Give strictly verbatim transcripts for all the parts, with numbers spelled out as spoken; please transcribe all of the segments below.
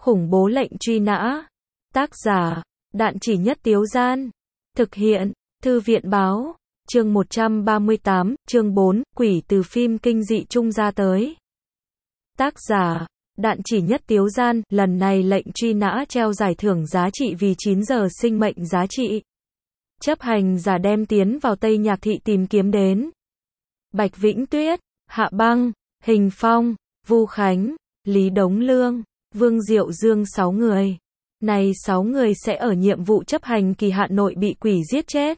Khủng bố lệnh truy nã. Tác giả, Đạn Chỉ Nhất Tiếu Gian. Thực hiện, Thư viện Báo. Chương một trăm ba mươi tám, chương bốn, quỷ từ phim kinh dị Trung ra tới. Tác giả, Đạn Chỉ Nhất Tiếu Gian. Lần này lệnh truy nã treo giải thưởng giá trị vì chín giờ sinh mệnh giá trị. Chấp hành giả đem tiến vào Tây Nhạc Thị tìm kiếm đến Bạch Vĩnh Tuyết, Hạ Băng, Hình Phong, Vu Khánh, Lý Đống Lương, Vương Diệu Dương sáu người. Này sáu người sẽ ở nhiệm vụ chấp hành kỳ hạn nội bị quỷ giết chết.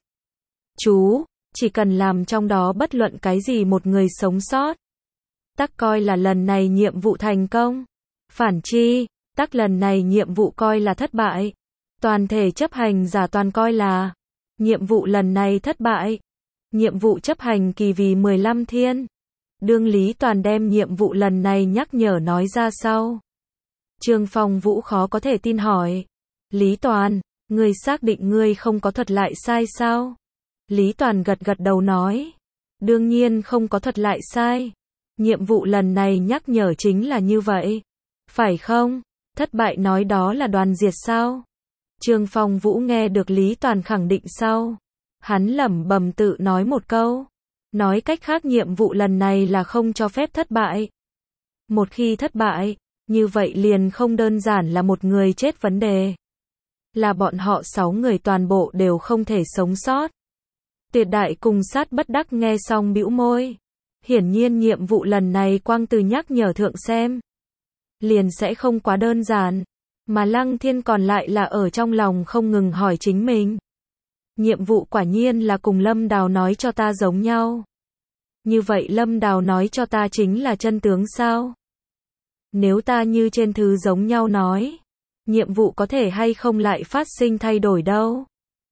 Chú, chỉ cần làm trong đó bất luận cái gì một người sống sót, tắc coi là lần này nhiệm vụ thành công. Phản chi, tắc lần này nhiệm vụ coi là thất bại. Toàn thể chấp hành giả toàn coi là nhiệm vụ lần này thất bại. Nhiệm vụ chấp hành kỳ vì mười lăm thiên. Đương Lý Toàn đem nhiệm vụ lần này nhắc nhở nói ra sau. Trương Phong Vũ khó có thể tin hỏi. Lý Toàn, ngươi xác định ngươi không có thuật lại sai sao? Lý Toàn gật gật đầu nói. Đương nhiên không có thuật lại sai. Nhiệm vụ lần này nhắc nhở chính là như vậy. Phải không? Thất bại nói đó là đoàn diệt sao? Trương Phong Vũ nghe được Lý Toàn khẳng định sau. Hắn lẩm bẩm tự nói một câu. Nói cách khác nhiệm vụ lần này là không cho phép thất bại. Một khi thất bại, như vậy liền không đơn giản là một người chết vấn đề. Là bọn họ sáu người toàn bộ đều không thể sống sót. Tuyệt Đại cùng Sát bất đắc nghe xong bĩu môi. Hiển nhiên nhiệm vụ lần này quang từ nhắc nhở thượng xem. Liền sẽ không quá đơn giản. Mà Lăng Thiên còn lại là ở trong lòng không ngừng hỏi chính mình. Nhiệm vụ quả nhiên là cùng Lâm Đào nói cho ta giống nhau. Như vậy Lâm Đào nói cho ta chính là chân tướng sao? Nếu ta như trên thứ giống nhau nói, nhiệm vụ có thể hay không lại phát sinh thay đổi đâu?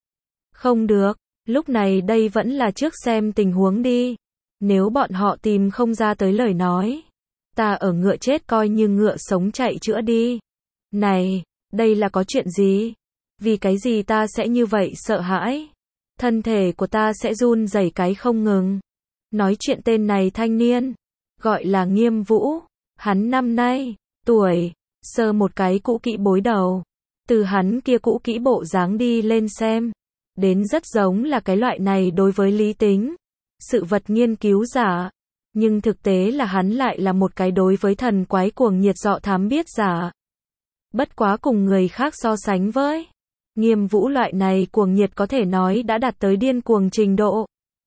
Không được, lúc này đây vẫn là trước xem tình huống đi. Nếu bọn họ tìm không ra tới lời nói, ta ở ngựa chết coi như ngựa sống chạy chữa đi. Này, đây là có chuyện gì? Vì cái gì ta sẽ như vậy sợ hãi? Thân thể của ta sẽ run rẩy cái không ngừng. Nói chuyện tên này thanh niên, gọi là Nghiêm Vũ. Hắn năm nay, tuổi, sơ một cái cũ kỹ bối đầu. Từ hắn kia cũ kỹ bộ dáng đi lên xem. Đến rất giống là cái loại này đối với lý tính. Sự vật nghiên cứu giả. Nhưng thực tế là hắn lại là một cái đối với thần quái cuồng nhiệt dọ thám biết giả. Bất quá cùng người khác so sánh với Nghiêm Vũ loại này cuồng nhiệt có thể nói đã đạt tới điên cuồng trình độ.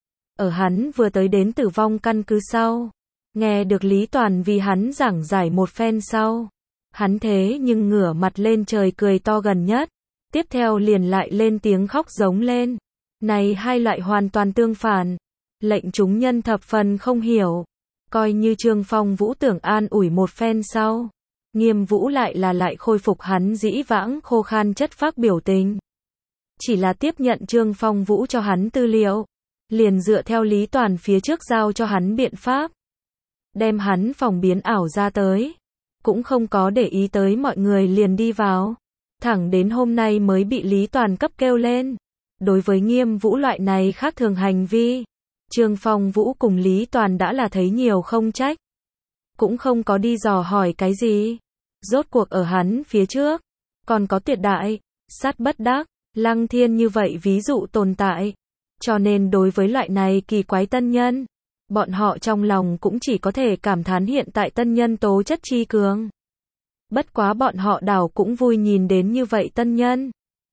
Ở hắn vừa tới đến tử vong căn cứ sau, nghe được Lý Toàn vì hắn giảng giải một phen sau, hắn thế nhưng ngửa mặt lên trời cười to gần nhất, tiếp theo liền lại lên tiếng khóc giống lên. Này hai loại hoàn toàn tương phản, lệnh chúng nhân thập phần không hiểu, coi như Trương Phong Vũ tưởng an ủi một phen sau. Nghiêm Vũ lại là lại khôi phục hắn dĩ vãng khô khan chất phác biểu tình. Chỉ là tiếp nhận Trương Phong Vũ cho hắn tư liệu, liền dựa theo Lý Toàn phía trước giao cho hắn biện pháp. Đem hắn phòng biến ảo ra tới. Cũng không có để ý tới mọi người liền đi vào. Thẳng đến hôm nay mới bị Lý Toàn cấp kêu lên. Đối với Nghiêm Vũ loại này khác thường hành vi, Trương Phong Vũ cùng Lý Toàn đã là thấy nhiều không trách. Cũng không có đi dò hỏi cái gì. Rốt cuộc ở hắn phía trước, còn có Tuyệt Đại, Sát bất đắc, Lăng Thiên như vậy ví dụ tồn tại. Cho nên đối với loại này kỳ quái tân nhân, bọn họ trong lòng cũng chỉ có thể cảm thán hiện tại tân nhân tố chất chi cường. Bất quá bọn họ đảo cũng vui nhìn đến như vậy tân nhân.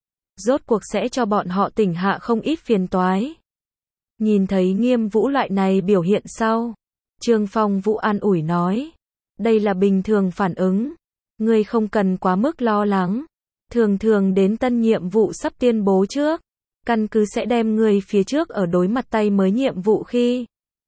Rốt cuộc sẽ cho bọn họ tỉnh hạ không ít phiền toái. Nhìn thấy Nghiêm Vũ loại này biểu hiện sau, Trương Phong Vũ an ủi nói. Đây là bình thường phản ứng. Ngươi không cần quá mức lo lắng. Thường thường đến tân nhiệm vụ sắp tuyên bố trước, căn cứ sẽ đem ngươi phía trước ở đối mặt tay mới nhiệm vụ khi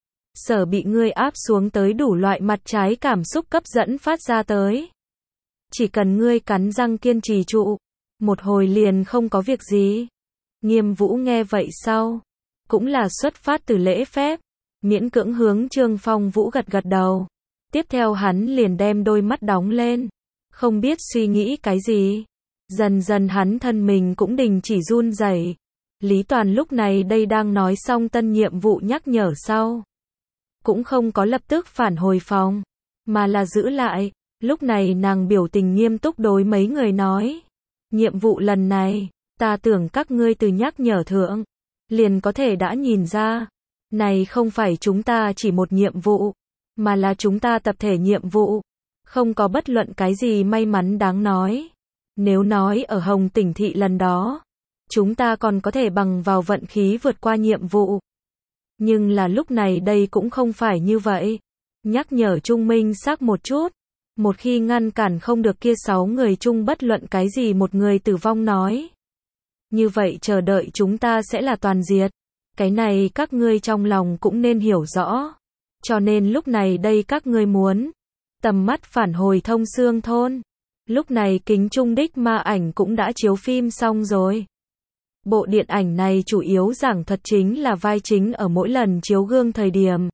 sở bị ngươi áp xuống tới đủ loại mặt trái cảm xúc cấp dẫn phát ra tới. Chỉ cần ngươi cắn răng kiên trì trụ, một hồi liền không có việc gì. Nghiêm Vũ nghe vậy sau, cũng là xuất phát từ lễ phép, miễn cưỡng hướng Trương Phong Vũ gật gật đầu. Tiếp theo hắn liền đem đôi mắt đóng lên, không biết suy nghĩ cái gì. Dần dần hắn thân mình cũng đình chỉ run rẩy. Lý Toàn lúc này đây đang nói xong tân nhiệm vụ nhắc nhở sau, cũng không có lập tức phản hồi phòng, mà là giữ lại, Lúc này nàng biểu tình nghiêm túc đối mấy người nói. Nhiệm vụ lần này, ta tưởng các ngươi từ nhắc nhở thượng, liền có thể đã nhìn ra. Này không phải chúng ta chỉ một nhiệm vụ, mà là chúng ta tập thể nhiệm vụ. Không có bất luận cái gì may mắn đáng nói. Nếu nói ở Hồng Tỉnh Thị lần đó, chúng ta còn có thể bằng vào vận khí vượt qua nhiệm vụ. Nhưng là lúc này đây cũng không phải như vậy. Nhắc nhở chung minh xác một chút. Một khi ngăn cản không được kia sáu người chung bất luận cái gì một người tử vong nói. Như vậy chờ đợi chúng ta sẽ là toàn diệt. Cái này các ngươi trong lòng cũng nên hiểu rõ. Cho nên lúc này đây các ngươi muốn tầm mắt phản hồi Thông Xương thôn. Lúc này kính trung đích ma ảnh cũng đã chiếu phim xong rồi. Bộ điện ảnh này chủ yếu giảng thuật chính là vai chính ở mỗi lần chiếu gương thời điểm.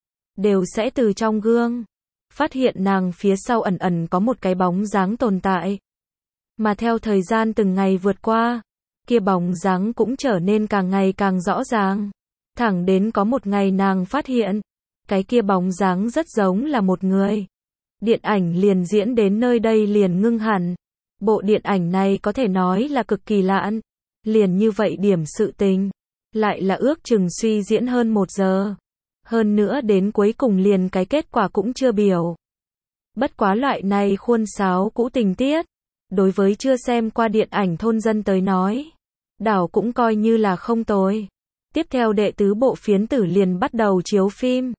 Đều sẽ từ trong gương phát hiện nàng phía sau ẩn ẩn có một cái bóng dáng tồn tại. Mà theo thời gian từng ngày vượt qua, kia bóng dáng cũng trở nên càng ngày càng rõ ràng. Thẳng đến có một ngày nàng phát hiện, cái kia bóng dáng rất giống là một người. Điện ảnh liền diễn đến nơi đây liền ngưng hẳn. Bộ điện ảnh này có thể nói là cực kỳ lạn. Liền như vậy điểm sự tình, lại là ước chừng suy diễn hơn một giờ. Hơn nữa đến cuối cùng liền cái kết quả cũng chưa biểu. Bất quá loại này khuôn sáo cũ tình tiết, đối với chưa xem qua điện ảnh thôn dân tới nói, đảo cũng coi như là không tồi. Tiếp theo đệ tứ bộ phiến tử liền bắt đầu chiếu phim.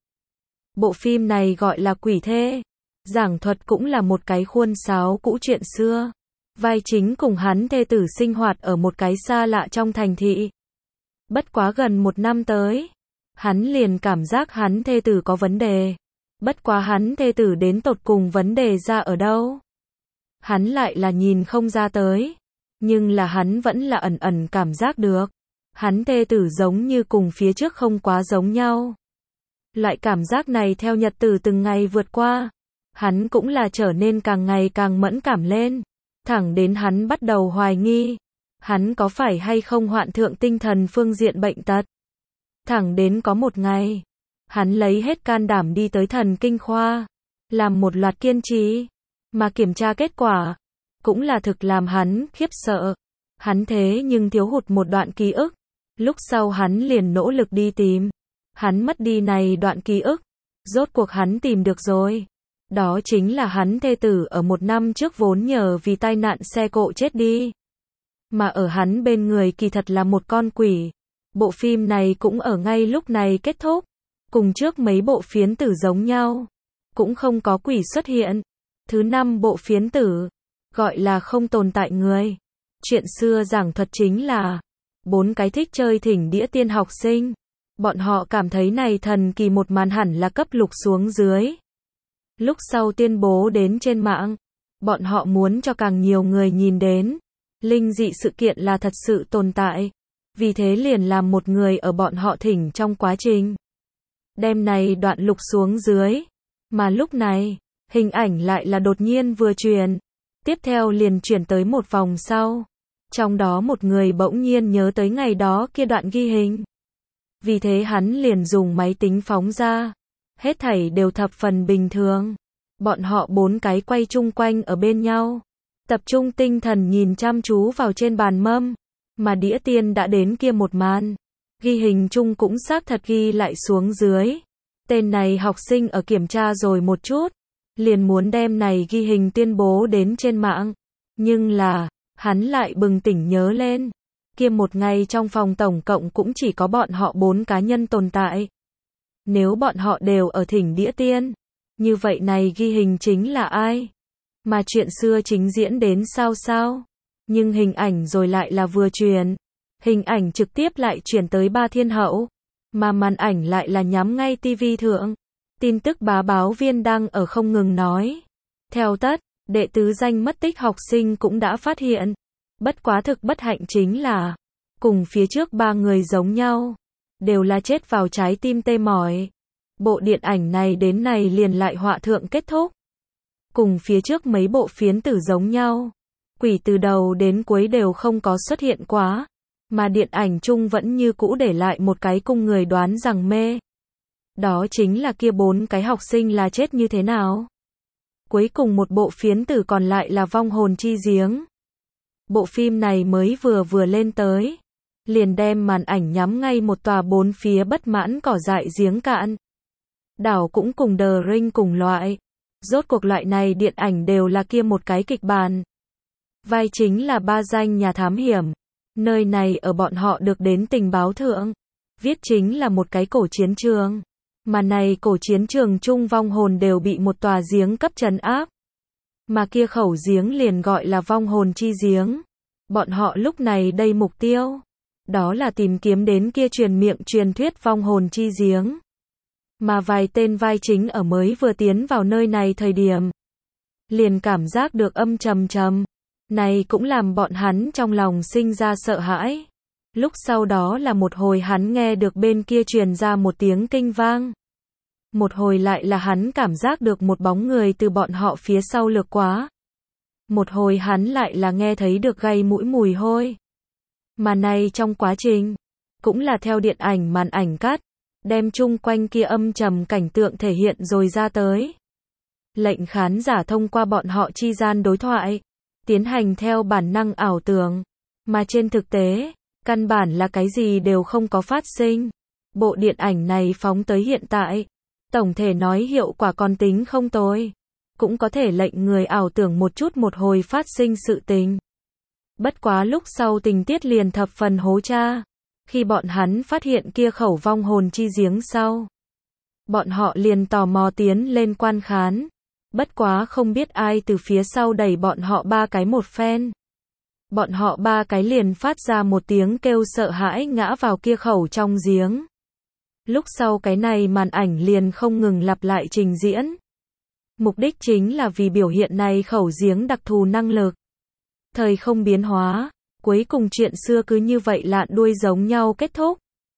Bộ phim này gọi là Quỷ Thê. Giảng thuật cũng là một cái khuôn sáo cũ chuyện xưa. Vai chính cùng hắn thê tử sinh hoạt ở một cái xa lạ trong thành thị. Bất quá gần một năm tới, hắn liền cảm giác hắn thê tử có vấn đề. Bất quá hắn thê tử đến tột cùng vấn đề ra ở đâu? Hắn lại là nhìn không ra tới. Nhưng là hắn vẫn là ẩn ẩn cảm giác được. Hắn thê tử giống như cùng phía trước không quá giống nhau. Loại cảm giác này theo nhật tử từng ngày vượt qua. Hắn cũng là trở nên càng ngày càng mẫn cảm lên. Thẳng đến hắn bắt đầu hoài nghi. Hắn có phải hay không hoạn thượng tinh thần phương diện bệnh tật. Thẳng đến có một ngày, hắn lấy hết can đảm đi tới thần kinh khoa, làm một loạt kiên trì, mà kiểm tra kết quả, cũng là thực làm hắn khiếp sợ. Hắn thế nhưng thiếu hụt một đoạn ký ức, lúc sau hắn liền nỗ lực đi tìm. Hắn mất đi này đoạn ký ức, rốt cuộc hắn tìm được rồi. Đó chính là hắn thê tử ở một năm trước vốn nhờ vì tai nạn xe cộ chết đi. Mà ở hắn bên người kỳ thật là một con quỷ. Bộ phim này cũng ở ngay lúc này kết thúc. Cùng trước mấy bộ phiến tử giống nhau. Cũng không có quỷ xuất hiện. Thứ năm bộ phiến tử, gọi là không tồn tại người. Chuyện xưa giảng thuật chính là bốn cái thích chơi thỉnh đĩa tiên học sinh. Bọn họ cảm thấy này thần kỳ một màn hẳn là cấp lục xuống dưới. Lúc sau tuyên bố đến trên mạng, bọn họ muốn cho càng nhiều người nhìn đến. Linh dị sự kiện là thật sự tồn tại. Vì thế liền làm một người ở bọn họ thỉnh trong quá trình. Đem này đoạn lục xuống dưới. Mà lúc này, hình ảnh lại là đột nhiên vừa truyền. Tiếp theo liền chuyển tới một vòng sau. Trong đó một người bỗng nhiên nhớ tới ngày đó kia đoạn ghi hình. Vì thế hắn liền dùng máy tính phóng ra. Hết thảy đều thập phần bình thường. Bọn họ bốn cái quay chung quanh ở bên nhau. Tập trung tinh thần nhìn chăm chú vào trên bàn mâm. Mà đĩa tiên đã đến kia một màn. Ghi hình chung cũng xác thật ghi lại xuống dưới. Tên này học sinh ở kiểm tra rồi một chút. Liền muốn đem này ghi hình tuyên bố đến trên mạng. Nhưng là, hắn lại bừng tỉnh nhớ lên. Kia một ngày trong phòng tổng cộng cũng chỉ có bọn họ bốn cá nhân tồn tại. Nếu bọn họ đều ở thỉnh đĩa tiên, như vậy này ghi hình chính là ai? Mà chuyện xưa chính diễn đến sao sao? Nhưng hình ảnh rồi lại là vừa truyền. Hình ảnh trực tiếp lại chuyển tới Ba Thiên Hậu. Mà màn ảnh lại là nhắm ngay tivi thượng. Tin tức bá báo viên đang ở không ngừng nói. Theo tất, đệ tứ danh mất tích học sinh cũng đã phát hiện. Bất quá thực bất hạnh chính là, cùng phía trước ba người giống nhau. Đều là chết vào trái tim tê mỏi. Bộ điện ảnh này đến này liền lại họa thượng kết thúc. Cùng phía trước mấy bộ phiến tử giống nhau. Quỷ từ đầu đến cuối đều không có xuất hiện quá. Mà điện ảnh chung vẫn như cũ để lại một cái cung người đoán rằng mê. Đó chính là kia bốn cái học sinh là chết như thế nào. Cuối cùng một bộ phiến tử còn lại là Vong hồn chi giếng. Bộ phim này mới vừa vừa lên tới, liền đem màn ảnh nhắm ngay một tòa bốn phía bất mãn cỏ dại giếng cạn. Đảo cũng cùng The Ring cùng loại. Rốt cuộc loại này điện ảnh đều là kia một cái kịch bản. Vai chính là ba danh nhà thám hiểm. Nơi này ở bọn họ được đến tình báo thượng. Viết chính là một cái cổ chiến trường. Mà này cổ chiến trường chung vong hồn đều bị một tòa giếng cấp trấn áp. Mà kia khẩu giếng liền gọi là vong hồn chi giếng. Bọn họ lúc này đây mục tiêu. Đó là tìm kiếm đến kia truyền miệng truyền thuyết vong hồn chi giếng. Mà vài tên vai chính ở mới vừa tiến vào nơi này thời điểm. Liền cảm giác được âm trầm trầm. Này cũng làm bọn hắn trong lòng sinh ra sợ hãi. Lúc sau đó là một hồi hắn nghe được bên kia truyền ra một tiếng kinh vang. Một hồi lại là hắn cảm giác được một bóng người từ bọn họ phía sau lược quá. Một hồi hắn lại là nghe thấy được gây mũi mùi hôi. Mà này trong quá trình, cũng là theo điện ảnh màn ảnh cắt, đem chung quanh kia âm trầm cảnh tượng thể hiện rồi ra tới. Lệnh khán giả thông qua bọn họ chi gian đối thoại, tiến hành theo bản năng ảo tưởng. Mà trên thực tế, căn bản là cái gì đều không có phát sinh. Bộ điện ảnh này phóng tới hiện tại, tổng thể nói hiệu quả còn tính không tồi. Cũng có thể lệnh người ảo tưởng một chút một hồi phát sinh sự tình. Bất quá lúc sau tình tiết liền thập phần hố cha. Khi bọn hắn phát hiện kia khẩu vong hồn chi giếng sau, bọn họ liền tò mò tiến lên quan khán. Bất quá không biết ai từ phía sau đẩy bọn họ ba cái một phen. Bọn họ ba cái liền phát ra một tiếng kêu sợ hãi ngã vào kia khẩu trong giếng. Lúc sau cái này màn ảnh liền không ngừng lặp lại trình diễn. Mục đích chính là vì biểu hiện này khẩu giếng đặc thù năng lực. Thời không biến hóa, cuối cùng chuyện xưa cứ như vậy lạn đuôi giống nhau kết thúc.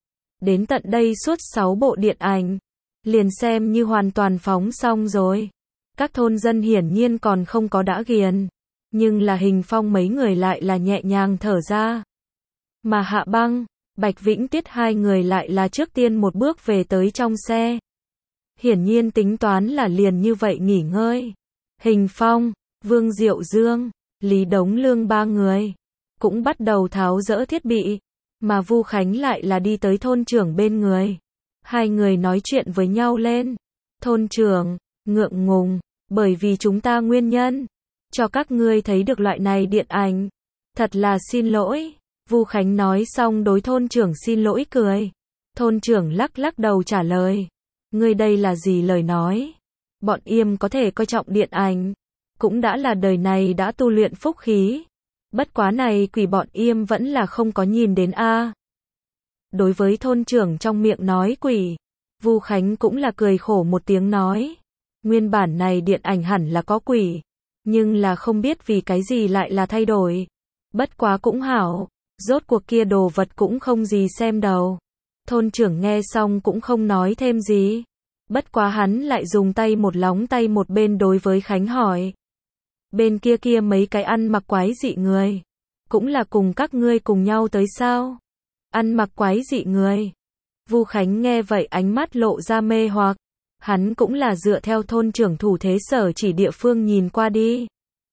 Đến tận đây suốt sáu bộ điện ảnh, liền xem như hoàn toàn phóng xong rồi. Các thôn dân hiển nhiên còn không có đã ghiền, nhưng là Hình Phong mấy người lại là nhẹ nhàng thở ra. Mà Hạ Băng, Bạch Vĩnh Tiết hai người lại là trước tiên một bước về tới trong xe. Hiển nhiên tính toán là liền như vậy nghỉ ngơi. Hình Phong, Vương Diệu Dương, Lý Đống Lương ba người cũng bắt đầu tháo dỡ thiết bị, mà Vu Khánh lại là đi tới thôn trưởng bên người. Hai người nói chuyện với nhau lên. Thôn trưởng, ngượng ngùng, bởi vì chúng ta nguyên nhân, cho các ngươi thấy được loại này điện ảnh. Thật là xin lỗi. Vu Khánh nói xong đối thôn trưởng xin lỗi cười. Thôn trưởng lắc lắc đầu trả lời. Ngươi đây là gì lời nói? Bọn Yêm có thể coi trọng điện ảnh, cũng đã là đời này đã tu luyện phúc khí. Bất quá này quỷ bọn Yêm vẫn là không có nhìn đến a. À. Đối với thôn trưởng trong miệng nói quỷ, Vu Khánh cũng là cười khổ một tiếng nói. Nguyên bản này điện ảnh hẳn là có quỷ, nhưng là không biết vì cái gì lại là thay đổi. Bất quá cũng hảo, rốt cuộc kia đồ vật cũng không gì xem đầu. Thôn trưởng nghe xong cũng không nói thêm gì. Bất quá hắn lại dùng tay một lóng tay một bên đối với Khánh hỏi. Bên kia kia mấy cái ăn mặc quái dị người, cũng là cùng các ngươi cùng nhau tới sao? Ăn mặc quái dị người. Vu Khánh nghe vậy ánh mắt lộ ra mê hoặc. Hắn cũng là dựa theo thôn trưởng thủ thế sở chỉ địa phương nhìn qua đi.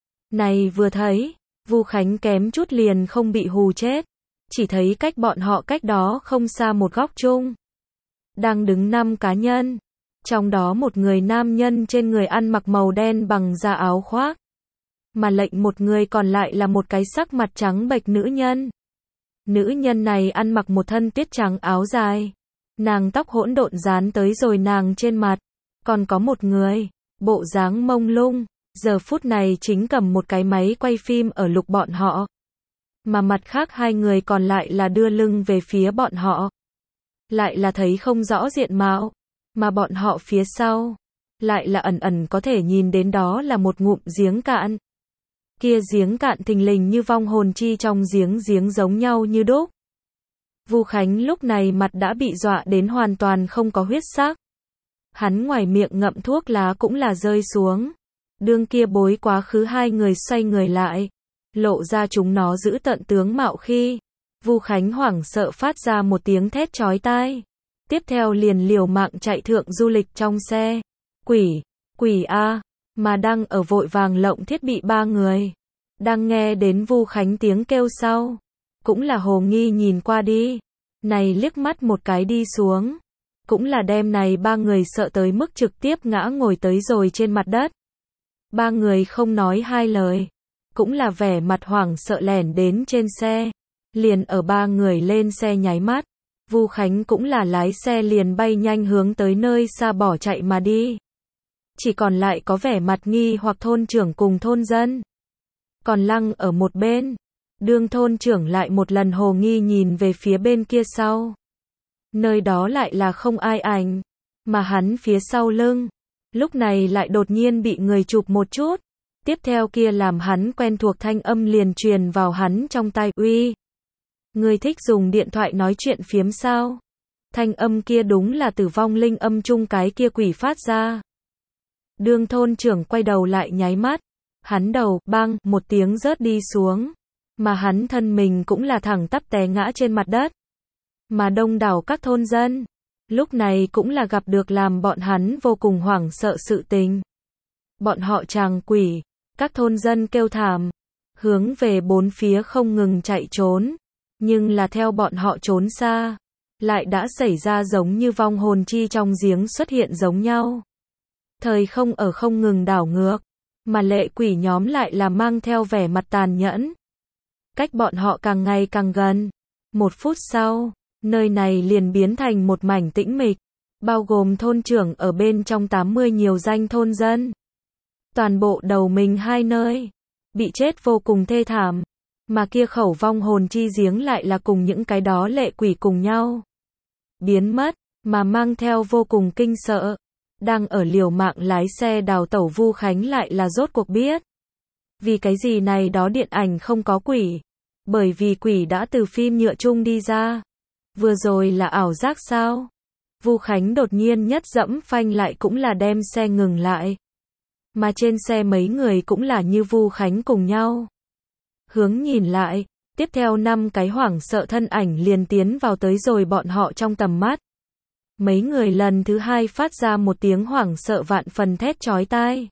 Này vừa thấy, Vu Khánh kém chút liền không bị hù chết. Chỉ thấy cách bọn họ cách đó không xa một góc chung. Đang đứng năm cá nhân. Trong đó một người nam nhân trên người ăn mặc màu đen bằng da áo khoác. Mà lệnh một người còn lại là một cái sắc mặt trắng bệch nữ nhân. Nữ nhân này ăn mặc một thân tuyết trắng áo dài. Nàng tóc hỗn độn dán tới rồi nàng trên mặt. Còn có một người, bộ dáng mông lung, giờ phút này chính cầm một cái máy quay phim ở lục bọn họ. Mà mặt khác hai người còn lại là đưa lưng về phía bọn họ. Lại là thấy không rõ diện mạo. Mà bọn họ phía sau, lại là ẩn ẩn có thể nhìn đến đó là một ngụm giếng cạn. Kia giếng cạn thình lình như vong hồn chi trong giếng giếng giống nhau như đúc. Vu Khánh lúc này mặt đã bị dọa đến hoàn toàn không có huyết sắc. Hắn ngoài miệng ngậm thuốc lá cũng là rơi xuống. Đương kia bối quá khứ hai người xoay người lại, lộ ra chúng nó giữ tận tướng mạo khi, Vu Khánh hoảng sợ phát ra một tiếng thét chói tai. Tiếp theo liền liều mạng chạy thượng du lịch trong xe. Quỷ, quỷ a. mà đang ở vội vàng lộng thiết bị ba người. Đang nghe đến Vu Khánh tiếng kêu sau. Cũng là hồ nghi nhìn qua đi. Này liếc mắt một cái đi xuống. Cũng là đem này ba người sợ tới mức trực tiếp ngã ngồi tới rồi trên mặt đất. Ba người không nói hai lời. Cũng là vẻ mặt hoảng sợ lẻn đến trên xe. Liền ở ba người lên xe nháy mắt. Vu Khánh cũng là lái xe liền bay nhanh hướng tới nơi xa bỏ chạy mà đi. Chỉ còn lại có vẻ mặt nghi hoặc thôn trưởng cùng thôn dân. Còn Lăng ở một bên. Đương thôn trưởng lại một lần hồ nghi nhìn về phía bên kia sau. Nơi đó lại là không ai ảnh. Mà hắn phía sau lưng. Lúc này lại đột nhiên bị người chụp một chút. Tiếp theo kia làm hắn quen thuộc thanh âm liền truyền vào hắn trong tai. Uy, người thích dùng điện thoại nói chuyện phiếm sao? Thanh âm kia đúng là tử vong linh âm chung cái kia quỷ phát ra. Đương thôn trưởng quay đầu lại nháy mắt. Hắn đầu, bang, một tiếng rớt đi xuống. Mà hắn thân mình cũng là thẳng tắp té ngã trên mặt đất. Mà đông đảo các thôn dân. Lúc này cũng là gặp được làm bọn hắn vô cùng hoảng sợ sự tình. Bọn họ tràng quỷ. Các thôn dân kêu thảm. Hướng về bốn phía không ngừng chạy trốn. Nhưng là theo bọn họ trốn xa. Lại đã xảy ra giống như vong hồn chi trong giếng xuất hiện giống nhau. Thời không ở không ngừng đảo ngược. Mà lệ quỷ nhóm lại là mang theo vẻ mặt tàn nhẫn. Cách bọn họ càng ngày càng gần. Một phút sau, nơi này liền biến thành một mảnh tĩnh mịch. Bao gồm thôn trưởng ở bên trong tám mươi nhiều danh thôn dân. Toàn bộ đầu mình hai nơi. Bị chết vô cùng thê thảm. Mà kia khẩu vong hồn chi giếng lại là cùng những cái đó lệ quỷ cùng nhau. Biến mất, mà mang theo vô cùng kinh sợ. Đang ở liều mạng lái xe đào tẩu Vu Khánh lại là rốt cuộc biết. Vì cái gì này đó điện ảnh không có quỷ. Bởi vì quỷ đã từ phim nhựa chung đi ra. Vừa rồi là ảo giác sao? Vu Khánh đột nhiên nhất dẫm phanh lại cũng là đem xe ngừng lại. Mà trên xe mấy người cũng là như Vu Khánh cùng nhau. Hướng nhìn lại, tiếp theo năm cái hoảng sợ thân ảnh liền tiến vào tới rồi bọn họ trong tầm mắt. Mấy người lần thứ hai phát ra một tiếng hoảng sợ vạn phần thét chói tai.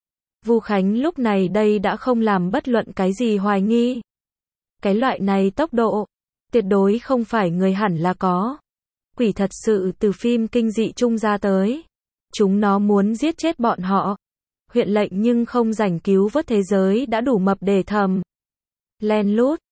Vu Khánh lúc này đây đã không làm bất luận cái gì hoài nghi. Cái loại này tốc độ, tuyệt đối không phải người hẳn là có. Quỷ thật sự từ phim kinh dị chung ra tới. Chúng nó muốn giết chết bọn họ. Huyện lệnh nhưng không rảnh cứu vớt thế giới đã đủ mập để thầm. Len lút,